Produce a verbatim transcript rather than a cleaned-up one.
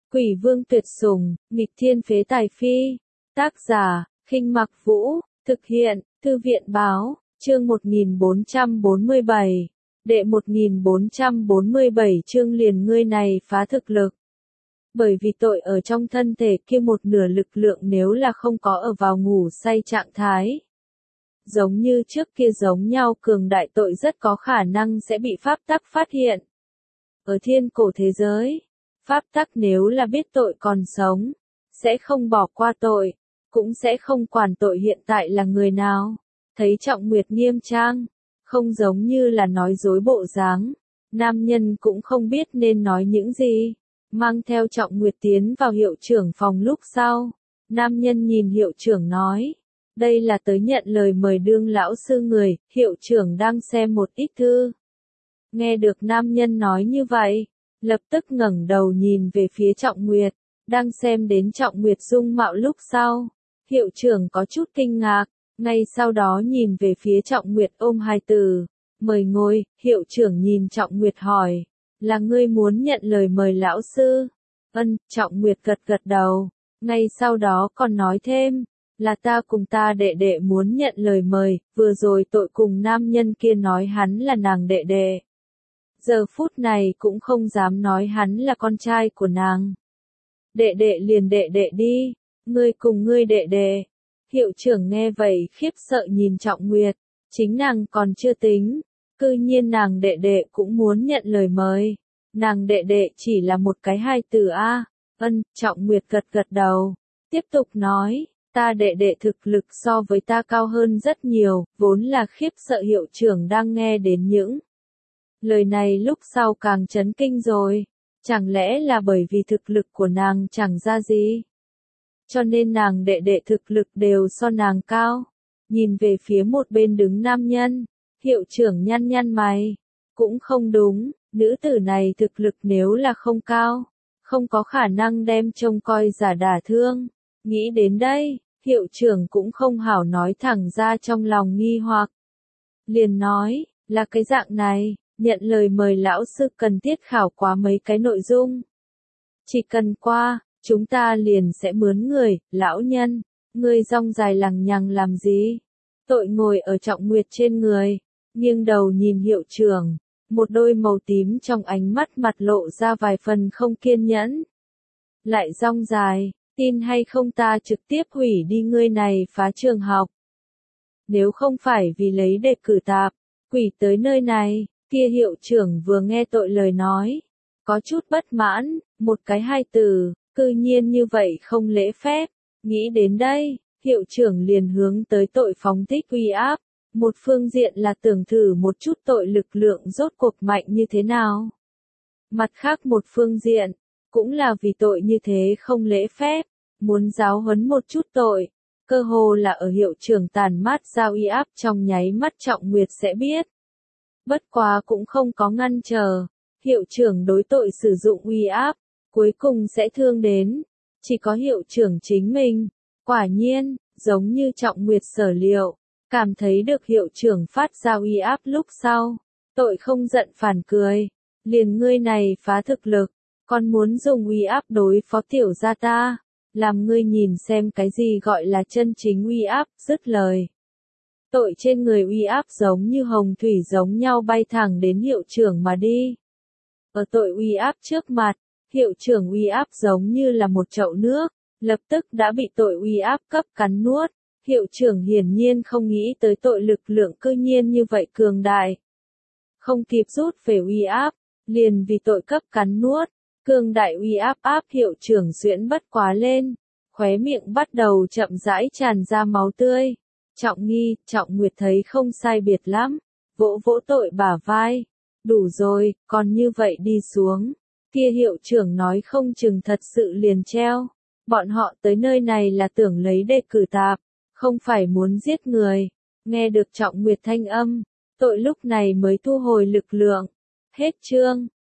Quỷ vương tuyệt sủng, nghịch thiên phế tài phi. Tác giả, Khinh Mặc Vũ, thực hiện, Thư viện báo, chương một nghìn bốn trăm bốn mươi bảy. Đệ một nghìn bốn trăm bốn mươi bảy chương liền ngươi này phá thực lực. Bởi vì tội ở trong thân thể kia một nửa lực lượng nếu là không có ở vào ngủ say trạng thái. Giống như trước kia giống nhau cường đại tội rất có khả năng sẽ bị pháp tắc phát hiện. Ở thiên cổ thế giới, pháp tắc nếu là biết tội còn sống, sẽ không bỏ qua tội, cũng sẽ không quản tội hiện tại là người nào. Thấy Trọng Nguyệt nghiêm trang, không giống như là nói dối bộ dáng, nam nhân cũng không biết nên nói những gì. Mang theo Trọng Nguyệt tiến vào hiệu trưởng phòng lúc sau, nam nhân nhìn hiệu trưởng nói, đây là tới nhận lời mời đương lão sư người, hiệu trưởng đang xem một ít thư. Nghe được nam nhân nói như vậy, lập tức ngẩng đầu nhìn về phía Trọng Nguyệt, đang xem đến Trọng Nguyệt dung mạo lúc sau. Hiệu trưởng có chút kinh ngạc, ngay sau đó nhìn về phía Trọng Nguyệt ôm hai từ, mời ngồi, hiệu trưởng nhìn Trọng Nguyệt hỏi, là ngươi muốn nhận lời mời lão sư? Ân, Trọng Nguyệt gật gật đầu, ngay sau đó còn nói thêm, là ta cùng ta đệ đệ muốn nhận lời mời, vừa rồi tội cùng nam nhân kia nói hắn là nàng đệ đệ. Giờ phút này cũng không dám nói hắn là con trai của nàng. Đệ đệ liền đệ đệ đi, ngươi cùng ngươi đệ đệ. Hiệu trưởng nghe vậy khiếp sợ nhìn Trọng Nguyệt, chính nàng còn chưa tính, cư nhiên nàng đệ đệ cũng muốn nhận lời mời. Nàng đệ đệ chỉ là một cái hai từ A. Ân, Trọng Nguyệt gật gật đầu, tiếp tục nói, ta đệ đệ thực lực so với ta cao hơn rất nhiều, vốn là khiếp sợ hiệu trưởng đang nghe đến những lời này lúc sau càng chấn kinh rồi, chẳng lẽ là bởi vì thực lực của nàng chẳng ra gì, cho nên nàng đệ đệ thực lực đều so nàng cao. Nhìn về phía một bên đứng nam nhân, hiệu trưởng nhăn nhăn mày, cũng không đúng, nữ tử này thực lực nếu là không cao, không có khả năng đem trông coi giả đả thương. Nghĩ đến đây, hiệu trưởng cũng không hảo nói thẳng ra trong lòng nghi hoặc. Liền nói, là cái dạng này, nhận lời mời lão sư cần thiết khảo quá mấy cái nội dung. Chỉ cần qua, chúng ta liền sẽ mướn người, lão nhân, ngươi rong dài lằng nhằng làm gì? Tội ngồi ở Trọng Nguyệt trên người, nghiêng đầu nhìn hiệu trưởng, một đôi màu tím trong ánh mắt mặt lộ ra vài phần không kiên nhẫn. Lại rong dài, tin hay không ta trực tiếp hủy đi ngươi này phá trường học. Nếu không phải vì lấy đề cử tạp, quỷ tới nơi này, kia hiệu trưởng vừa nghe tội lời nói, có chút bất mãn, một cái hai từ, cư nhiên như vậy không lễ phép. Nghĩ đến đây, hiệu trưởng liền hướng tới tội phóng thích uy áp, một phương diện là tưởng thử một chút tội lực lượng rốt cuộc mạnh như thế nào. Mặt khác một phương diện, cũng là vì tội như thế không lễ phép, muốn giáo huấn một chút tội, cơ hồ là ở hiệu trưởng tàn mát ra uy áp trong nháy mắt Trọng Nguyệt sẽ biết. Bất quá cũng không có ngăn chờ, hiệu trưởng đối tội sử dụng uy áp, cuối cùng sẽ thương đến, chỉ có hiệu trưởng chính mình. Quả nhiên, giống như Trọng Nguyệt sở liệu, cảm thấy được hiệu trưởng phát ra uy áp lúc sau, tội không giận phản cười, liền ngươi này phá thực lực, còn muốn dùng uy áp đối phó tiểu gia ta, làm ngươi nhìn xem cái gì gọi là chân chính uy áp. Dứt lời, tội trên người uy áp giống như hồng thủy giống nhau bay thẳng đến hiệu trưởng mà đi. Ở tội uy áp trước mặt, hiệu trưởng uy áp giống như là một chậu nước, lập tức đã bị tội uy áp cấp cắn nuốt. Hiệu trưởng hiển nhiên không nghĩ tới tội lực lượng cư nhiên như vậy cường đại. Không kịp rút về uy áp, liền vì tội cấp cắn nuốt, cường đại uy áp áp hiệu trưởng xuyễn bất quá lên, khóe miệng bắt đầu chậm rãi tràn ra máu tươi. Trọng Nghi, Trọng Nguyệt thấy không sai biệt lắm, vỗ vỗ tội bả vai, đủ rồi, còn như vậy đi xuống, kia hiệu trưởng nói không chừng thật sự liền treo. Bọn họ tới nơi này là tưởng lấy đề cử tạp, không phải muốn giết người. Nghe được Trọng Nguyệt thanh âm, tội lúc này mới thu hồi lực lượng. Hết chương.